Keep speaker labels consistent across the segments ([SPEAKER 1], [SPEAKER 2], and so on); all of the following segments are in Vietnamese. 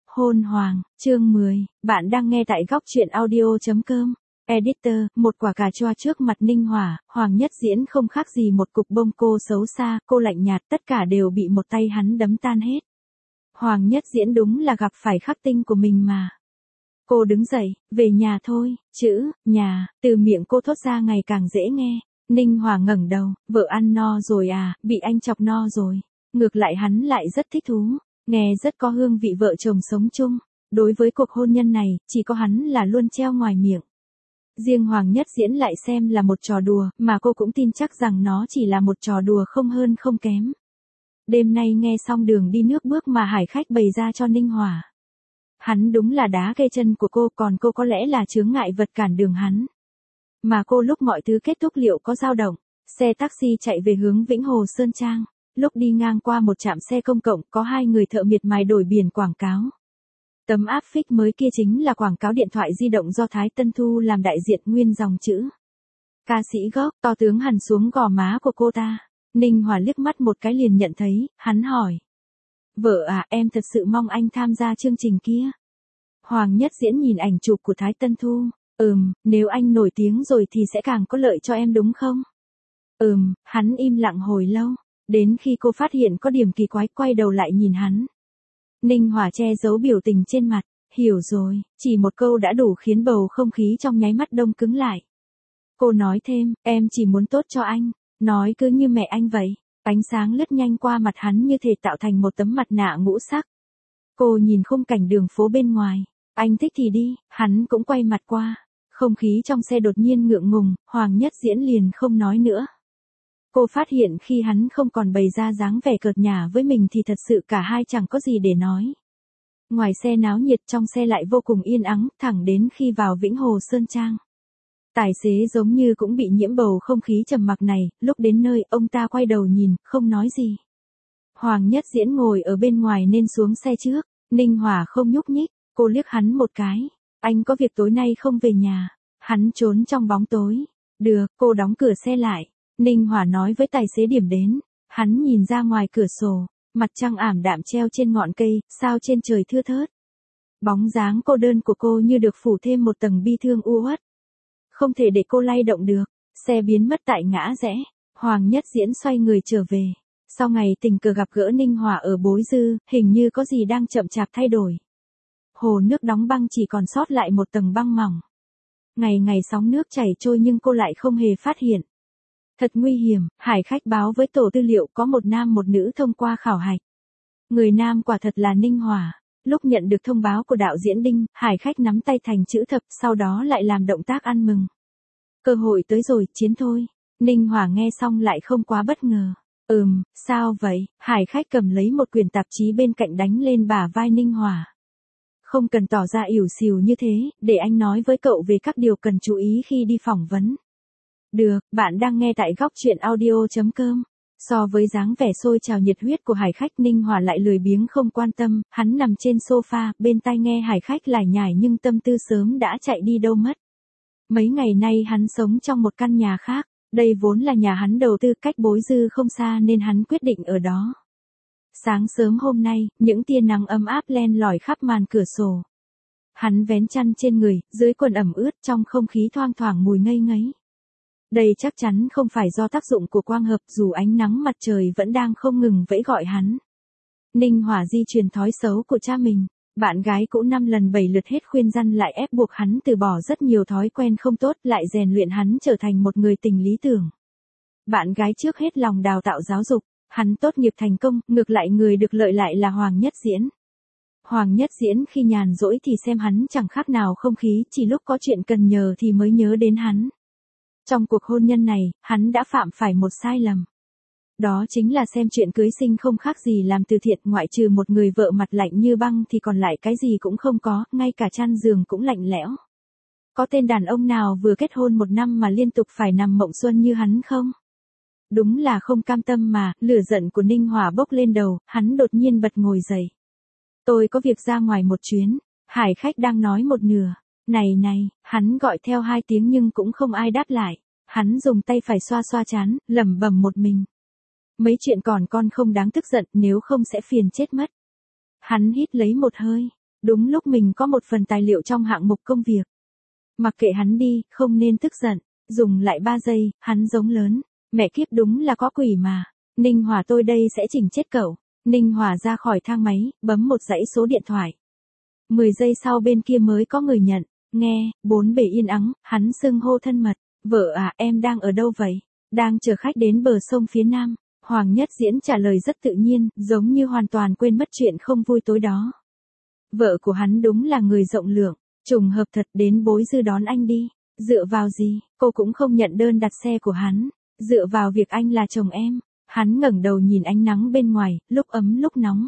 [SPEAKER 1] Hôn Hoàng, chương 10, bạn đang nghe tại góc truyện audio.com. Editor, một quả cà choa trước mặt Ninh Hỏa, Hoàng Nhất Diễn không khác gì một cục bông cô xấu xa, cô lạnh nhạt, tất cả đều bị một tay hắn đấm tan hết. Hoàng Nhất Diễn đúng là gặp phải khắc tinh của mình mà. Cô đứng dậy, về nhà thôi, chữ, nhà, từ miệng cô thốt ra ngày càng dễ nghe. Ninh Hỏa ngẩng đầu, vợ ăn no rồi à, bị anh chọc no rồi. Ngược lại hắn lại rất thích thú, nghe rất có hương vị vợ chồng sống chung. Đối với cuộc hôn nhân này, chỉ có hắn là luôn treo ngoài miệng. Riêng Hoàng Nhất Diễn lại xem là một trò đùa, mà cô cũng tin chắc rằng nó chỉ là một trò đùa không hơn không kém. Đêm nay nghe xong đường đi nước bước mà Hải Khách bày ra cho Ninh Hỏa. Hắn đúng là đá cây chân của cô, còn cô có lẽ là chướng ngại vật cản đường hắn. Mà cô lúc mọi thứ kết thúc liệu có dao động, xe taxi chạy về hướng Vĩnh Hồ Sơn Trang. Lúc đi ngang qua một trạm xe công cộng, có hai người thợ miệt mài đổi biển quảng cáo. Tấm áp phích mới kia chính là quảng cáo điện thoại di động do Thái Tân Thu làm đại diện, nguyên dòng chữ. Ca sĩ gốc, to tướng hằn xuống gò má của cô ta. Ninh Hỏa liếc mắt một cái liền nhận thấy, hắn hỏi. Vợ à, em thật sự mong anh tham gia chương trình kia. Hoàng Nhất Diễn nhìn ảnh chụp của Thái Tân Thu. Nếu anh nổi tiếng rồi thì sẽ càng có lợi cho em đúng không? Hắn im lặng hồi lâu. Đến khi cô phát hiện có điểm kỳ quái, quay đầu lại nhìn hắn. Ninh Hỏa che giấu biểu tình trên mặt. Hiểu rồi, chỉ một câu đã đủ khiến bầu không khí trong nháy mắt đông cứng lại. Cô nói thêm, em chỉ muốn tốt cho anh. Nói cứ như mẹ anh vậy. Ánh sáng lướt nhanh qua mặt hắn như thể tạo thành một tấm mặt nạ ngũ sắc. Cô nhìn khung cảnh đường phố bên ngoài. Anh thích thì đi, hắn cũng quay mặt qua. Không khí trong xe đột nhiên ngượng ngùng, Hoàng Nhất Diễn liền không nói nữa. Cô phát hiện khi hắn không còn bày ra dáng vẻ cợt nhả với mình thì thật sự cả hai chẳng có gì để nói. Ngoài xe náo nhiệt, trong xe lại vô cùng yên ắng, thẳng đến khi vào Vĩnh Hồ Sơn Trang. Tài xế giống như cũng bị nhiễm bầu không khí trầm mặc này, lúc đến nơi, ông ta quay đầu nhìn, không nói gì. Hoàng Nhất Diễn ngồi ở bên ngoài nên xuống xe trước, Ninh Hỏa không nhúc nhích, cô liếc hắn một cái. Anh có việc tối nay không về nhà. Hắn trốn trong bóng tối. Được, cô đóng cửa xe lại. Ninh Hỏa nói với tài xế điểm đến. Hắn nhìn ra ngoài cửa sổ, mặt trăng ảm đạm treo trên ngọn cây, sao trên trời thưa thớt. Bóng dáng cô đơn của cô như được phủ thêm một tầng bi thương u uất. Không thể để cô lay động được. Xe biến mất tại ngã rẽ. Hoàng Nhất Diễn xoay người trở về. Sau ngày tình cờ gặp gỡ Ninh Hỏa ở Bối Dư, hình như có gì đang chậm chạp thay đổi. Hồ nước đóng băng chỉ còn sót lại một tầng băng mỏng. Ngày ngày sóng nước chảy trôi nhưng cô lại không hề phát hiện. Thật nguy hiểm, Hải Khách báo với tổ tư liệu có một nam một nữ thông qua khảo hạch. Người nam quả thật là Ninh Hỏa. Lúc nhận được thông báo của đạo diễn Đinh, Hải Khách nắm tay thành chữ thập, sau đó lại làm động tác ăn mừng. Cơ hội tới rồi, chiến thôi. Ninh Hỏa nghe xong lại không quá bất ngờ. Sao vậy? Hải Khách cầm lấy một quyển tạp chí bên cạnh đánh lên bả vai Ninh Hỏa. Không cần tỏ ra ỉu xìu như thế, để anh nói với cậu về các điều cần chú ý khi đi phỏng vấn. Được, bạn đang nghe tại góc truyện audio.com. So với dáng vẻ sôi trào nhiệt huyết của Hải Khách, Ninh Hỏa lại lười biếng không quan tâm, hắn nằm trên sofa, bên tai nghe Hải Khách lải nhải nhưng tâm tư sớm đã chạy đi đâu mất. Mấy ngày nay hắn sống trong một căn nhà khác, đây vốn là nhà hắn đầu tư, cách Bối Dư không xa nên hắn quyết định ở đó. Sáng sớm hôm nay, những tia nắng ấm áp len lỏi khắp màn cửa sổ. Hắn vén chăn trên người, dưới quần ẩm ướt, trong không khí thoang thoảng mùi ngây ngấy. Đây chắc chắn không phải do tác dụng của quang hợp, dù ánh nắng mặt trời vẫn đang không ngừng vẫy gọi hắn. Ninh Hỏa di truyền thói xấu của cha mình. Bạn gái cũ 5 lần 7 lượt hết khuyên răn lại ép buộc hắn từ bỏ rất nhiều thói quen không tốt, lại rèn luyện hắn trở thành một người tình lý tưởng. Bạn gái trước hết lòng đào tạo giáo dục. Hắn tốt nghiệp thành công, ngược lại người được lợi lại là Hoàng Nhất Diễn. Hoàng Nhất Diễn khi nhàn rỗi thì xem hắn chẳng khác nào không khí, chỉ lúc có chuyện cần nhờ thì mới nhớ đến hắn. Trong cuộc hôn nhân này, hắn đã phạm phải một sai lầm. Đó chính là xem chuyện cưới sinh không khác gì làm từ thiện, ngoại trừ một người vợ mặt lạnh như băng thì còn lại cái gì cũng không có, ngay cả chăn giường cũng lạnh lẽo. Có tên đàn ông nào vừa kết hôn 1 năm mà liên tục phải nằm mộng xuân như hắn không? Đúng là không cam tâm mà, lửa giận của Ninh Hỏa bốc lên đầu, hắn đột nhiên bật ngồi dậy. Tôi có việc ra ngoài một chuyến. Hải Khách đang nói một nửa. Này, hắn gọi theo 2 tiếng nhưng cũng không ai đáp lại. Hắn dùng tay phải xoa xoa trán, lẩm bẩm một mình. Mấy chuyện còn con không đáng tức giận, nếu không sẽ phiền chết mất. Hắn hít lấy một hơi. Đúng lúc mình có một phần tài liệu trong hạng mục công việc. Mặc kệ hắn đi, không nên tức giận. Dùng lại 3 giây, hắn giống lớn. Mẹ kiếp đúng là có quỷ mà. Ninh Hòa tôi đây sẽ chỉnh chết cậu. Ninh Hòa ra khỏi thang máy, bấm một dãy số điện thoại. 10 giây sau bên kia mới có người nhận. Nghe, bốn bề yên ắng, hắn xưng hô thân mật. Vợ à, em đang ở đâu vậy? Đang chờ khách đến bờ sông phía nam. Hoàng Nhất Diễn trả lời rất tự nhiên, giống như hoàn toàn quên mất chuyện không vui tối đó. Vợ của hắn đúng là người rộng lượng, trùng hợp thật, đến Bối Dư đón anh đi. Dựa vào gì, cô cũng không nhận đơn đặt xe của hắn. Dựa vào việc anh là chồng em. Hắn ngẩng đầu nhìn ánh nắng bên ngoài, lúc ấm lúc nóng.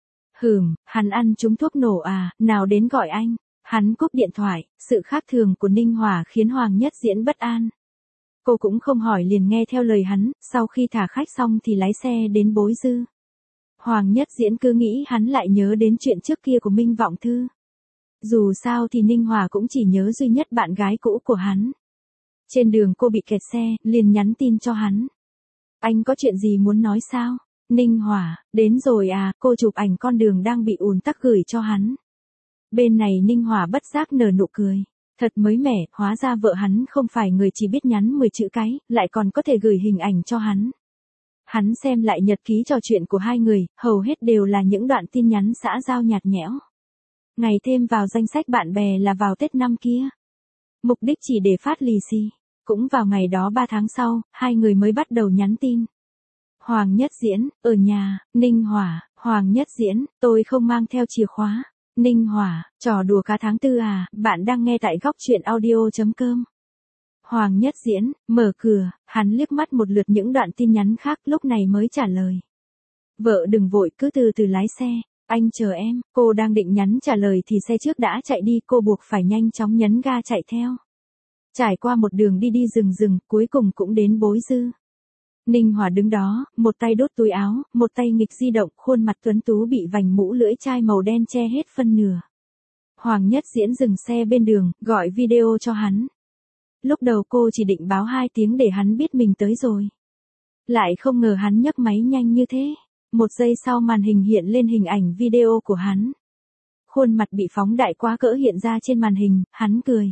[SPEAKER 1] Hắn ăn trúng thuốc nổ à, nào đến gọi anh. Hắn cúp điện thoại, sự khác thường của Ninh Hòa khiến Hoàng Nhất Diễn bất an. Cô cũng không hỏi liền nghe theo lời hắn, sau khi thả khách xong thì lái xe đến Bối Dư. Hoàng Nhất Diễn cứ nghĩ hắn lại nhớ đến chuyện trước kia của Minh Vọng Thư. Dù sao thì Ninh Hòa cũng chỉ nhớ duy nhất bạn gái cũ của hắn. Trên đường cô bị kẹt xe, liền nhắn tin cho hắn. Anh có chuyện gì muốn nói sao? Ninh Hòa, đến rồi à, cô chụp ảnh con đường đang bị ùn tắc gửi cho hắn. Bên này Ninh Hòa bất giác nở nụ cười. Thật mới mẻ, hóa ra vợ hắn không phải người chỉ biết nhắn 10 chữ cái, lại còn có thể gửi hình ảnh cho hắn. Hắn xem lại nhật ký trò chuyện của hai người, hầu hết đều là những đoạn tin nhắn xã giao nhạt nhẽo. Ngày thêm vào danh sách bạn bè là vào Tết năm kia. Mục đích chỉ để phát lì xì. Cũng vào ngày đó 3 tháng sau, hai người mới bắt đầu nhắn tin. Hoàng Nhất Diễn, ở nhà. Ninh Hòa, Hoàng Nhất Diễn, tôi không mang theo chìa khóa. Ninh Hòa, trò đùa cả tháng 4 à, bạn đang nghe tại góc truyện audio.com. Hoàng Nhất Diễn, mở cửa, hắn liếc mắt một lượt những đoạn tin nhắn khác lúc này mới trả lời. Vợ đừng vội, cứ từ từ lái xe, anh chờ em. Cô đang định nhắn trả lời thì xe trước đã chạy đi, cô buộc phải nhanh chóng nhấn ga chạy theo. Trải qua một đường đi rừng, cuối cùng cũng đến Bối Dư. Ninh Hòa đứng đó, một tay đốt túi áo, một tay nghịch di động, khuôn mặt tuấn tú bị vành mũ lưỡi chai màu đen che hết phân nửa. Hoàng Nhất Diễn dừng xe bên đường, gọi video cho hắn. Lúc đầu cô chỉ định báo 2 tiếng để hắn biết mình tới rồi. Lại không ngờ hắn nhấc máy nhanh như thế. 1 giây sau màn hình hiện lên hình ảnh video của hắn. Khuôn mặt bị phóng đại quá cỡ hiện ra trên màn hình, hắn cười.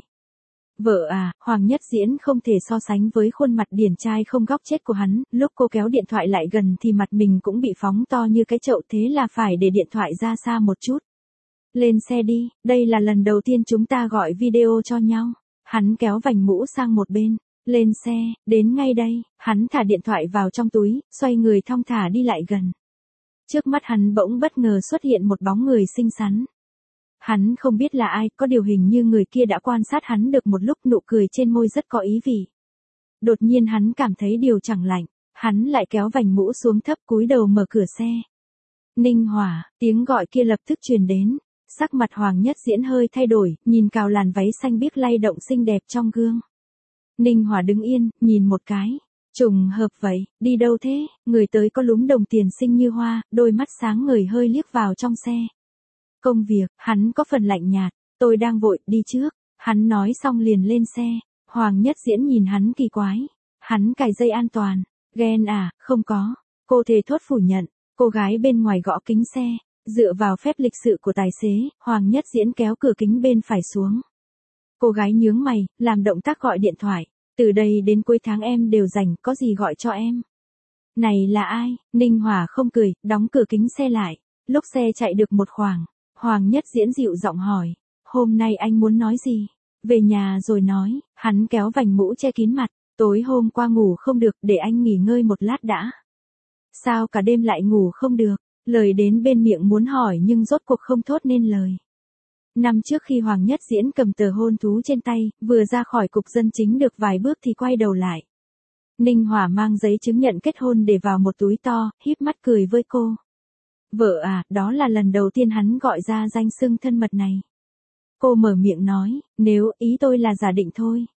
[SPEAKER 1] Vợ à, Hoàng Nhất Diễn không thể so sánh với khuôn mặt điển trai không góc chết của hắn, lúc cô kéo điện thoại lại gần thì mặt mình cũng bị phóng to như cái chậu, thế là phải để điện thoại ra xa một chút. Lên xe đi, đây là lần đầu tiên chúng ta gọi video cho nhau. Hắn kéo vành mũ sang một bên. Lên xe, đến ngay đây. Hắn thả điện thoại vào trong túi, xoay người thong thả đi lại gần. Trước mắt hắn bỗng bất ngờ xuất hiện một bóng người xinh xắn. Hắn không biết là ai, có điều hình như người kia đã quan sát hắn được một lúc, nụ cười trên môi rất có ý vị. Đột nhiên hắn cảm thấy điều chẳng lành, hắn lại kéo vành mũ xuống thấp, cúi đầu mở cửa xe. Ninh Hòa, tiếng gọi kia lập tức truyền đến. Sắc mặt Hoàng Nhất Diễn hơi thay đổi, nhìn cào làn váy xanh biếc lay động xinh đẹp trong gương. Ninh Hòa đứng yên, nhìn một cái. Trùng hợp vậy, đi đâu thế? Người tới có lúm đồng tiền xinh như hoa, đôi mắt sáng ngời hơi liếc vào trong xe. Công việc, hắn có phần lạnh nhạt. Tôi đang vội, đi trước. Hắn nói xong liền lên xe. Hoàng Nhất Diễn nhìn hắn kỳ quái. Hắn cài dây an toàn. Ghen à, không có. Cô thề thốt phủ nhận. Cô gái bên ngoài gõ kính xe. Dựa vào phép lịch sự của tài xế, Hoàng Nhất Diễn kéo cửa kính bên phải xuống. Cô gái nhướng mày, làm động tác gọi điện thoại. Từ đây đến cuối tháng em đều rảnh, có gì gọi cho em. Này là ai? Ninh Hòa không cười, đóng cửa kính xe lại. Lúc xe chạy được một khoảng, Hoàng Nhất Diễn dịu giọng hỏi. Hôm nay anh muốn nói gì? Về nhà rồi nói. Hắn kéo vành mũ che kín mặt. Tối hôm qua ngủ không được, để anh nghỉ ngơi một lát đã. Sao cả đêm lại ngủ không được? Lời đến bên miệng muốn hỏi nhưng rốt cuộc không thốt nên lời. Năm trước khi Hoàng Nhất Diễn cầm tờ hôn thú trên tay, vừa ra khỏi cục dân chính được vài bước thì quay đầu lại. Ninh Hòa mang giấy chứng nhận kết hôn để vào một túi to, híp mắt cười với cô. Vợ à, đó là lần đầu tiên hắn gọi ra danh xưng thân mật này. Cô mở miệng nói, nếu ý tôi là giả định thôi.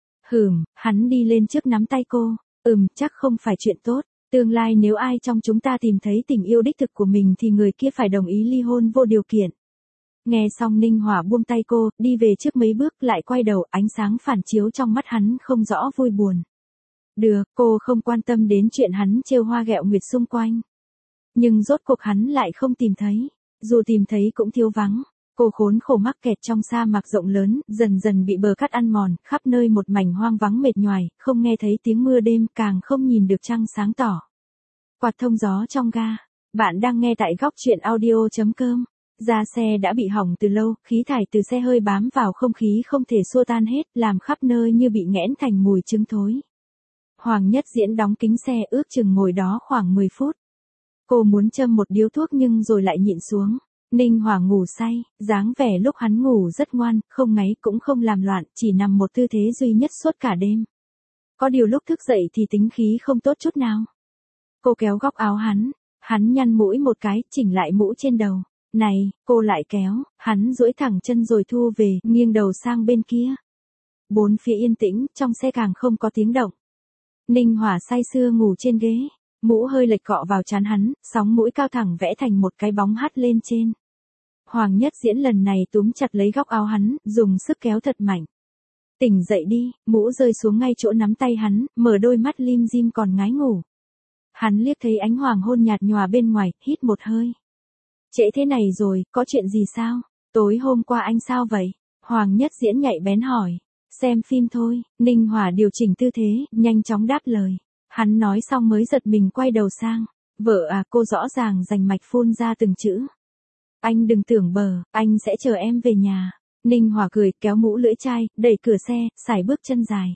[SPEAKER 1] Hắn đi lên trước nắm tay cô. Chắc không phải chuyện tốt. Tương lai nếu ai trong chúng ta tìm thấy tình yêu đích thực của mình thì người kia phải đồng ý ly hôn vô điều kiện. Nghe xong Ninh Hòa buông tay cô, đi về trước mấy bước lại quay đầu, ánh sáng phản chiếu trong mắt hắn không rõ vui buồn. Được, cô không quan tâm đến chuyện hắn trêu hoa ghẹo nguyệt xung quanh. Nhưng rốt cuộc hắn lại không tìm thấy. Dù tìm thấy cũng thiếu vắng. Cô khốn khổ mắc kẹt trong sa mạc rộng lớn, dần dần bị bờ cát ăn mòn, khắp nơi một mảnh hoang vắng mệt nhoài, không nghe thấy tiếng mưa đêm, càng không nhìn được trăng sáng tỏ. Quạt thông gió trong ga. Bạn đang nghe tại góc truyện audio.com. Da xe đã bị hỏng từ lâu, khí thải từ xe hơi bám vào không khí không thể xua tan hết, làm khắp nơi như bị nghẽn thành mùi trứng thối. Hoàng Nhất Diễn đóng kính xe ước chừng ngồi đó khoảng 10 phút. Cô muốn châm một điếu thuốc nhưng rồi lại nhịn xuống. Ninh Hòa ngủ say, dáng vẻ lúc hắn ngủ rất ngoan, không ngáy cũng không làm loạn, chỉ nằm một tư thế duy nhất suốt cả đêm. Có điều lúc thức dậy thì tính khí không tốt chút nào. Cô kéo góc áo hắn nhăn mũi một cái, chỉnh lại mũ trên đầu. Này, cô lại kéo, hắn duỗi thẳng chân rồi thu về, nghiêng đầu sang bên kia. Bốn phía yên tĩnh, trong xe càng không có tiếng động. Ninh Hòa say sưa ngủ trên ghế, mũ hơi lệch cọ vào trán hắn, sóng mũi cao thẳng vẽ thành một cái bóng hắt lên trên. Hoàng Nhất Diễn lần này túm chặt lấy góc áo hắn, dùng sức kéo thật mạnh. Tỉnh dậy đi, mũ rơi xuống ngay chỗ nắm tay hắn, mở đôi mắt lim dim còn ngái ngủ. Hắn liếc thấy ánh hoàng hôn nhạt nhòa bên ngoài, hít một hơi. Trễ thế này rồi, có chuyện gì sao? Tối hôm qua anh sao vậy? Hoàng Nhất Diễn nhạy bén hỏi. Xem phim thôi, Ninh Hòa điều chỉnh tư thế, nhanh chóng đáp lời. Hắn nói xong mới giật mình quay đầu sang. Vợ à, cô rõ ràng rành mạch phun ra từng chữ. Anh đừng tưởng bờ, anh sẽ chờ em về nhà. Ninh Hòa cười, kéo mũ lưỡi chai, đẩy cửa xe, sải bước chân dài.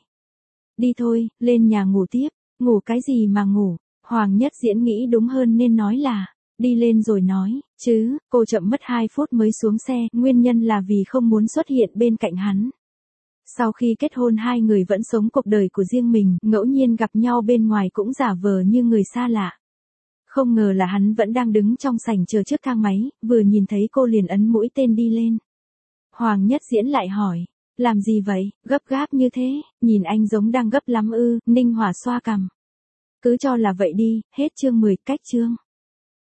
[SPEAKER 1] Đi thôi, lên nhà ngủ tiếp. Ngủ cái gì mà ngủ? Hoàng Nhất Diễn nghĩ đúng hơn nên nói là, đi lên rồi nói, chứ, cô chậm mất 2 phút mới xuống xe, nguyên nhân là vì không muốn xuất hiện bên cạnh hắn. Sau khi kết hôn hai người vẫn sống cuộc đời của riêng mình, ngẫu nhiên gặp nhau bên ngoài cũng giả vờ như người xa lạ. Không ngờ là hắn vẫn đang đứng trong sảnh chờ trước thang máy, vừa nhìn thấy cô liền ấn mũi tên đi lên. Hoàng Nhất Diễn lại hỏi, làm gì vậy, gấp gáp như thế, nhìn anh giống đang gấp lắm ư, Ninh Hòa xoa cằm. Cứ cho là vậy đi, hết chương 10, cách chương.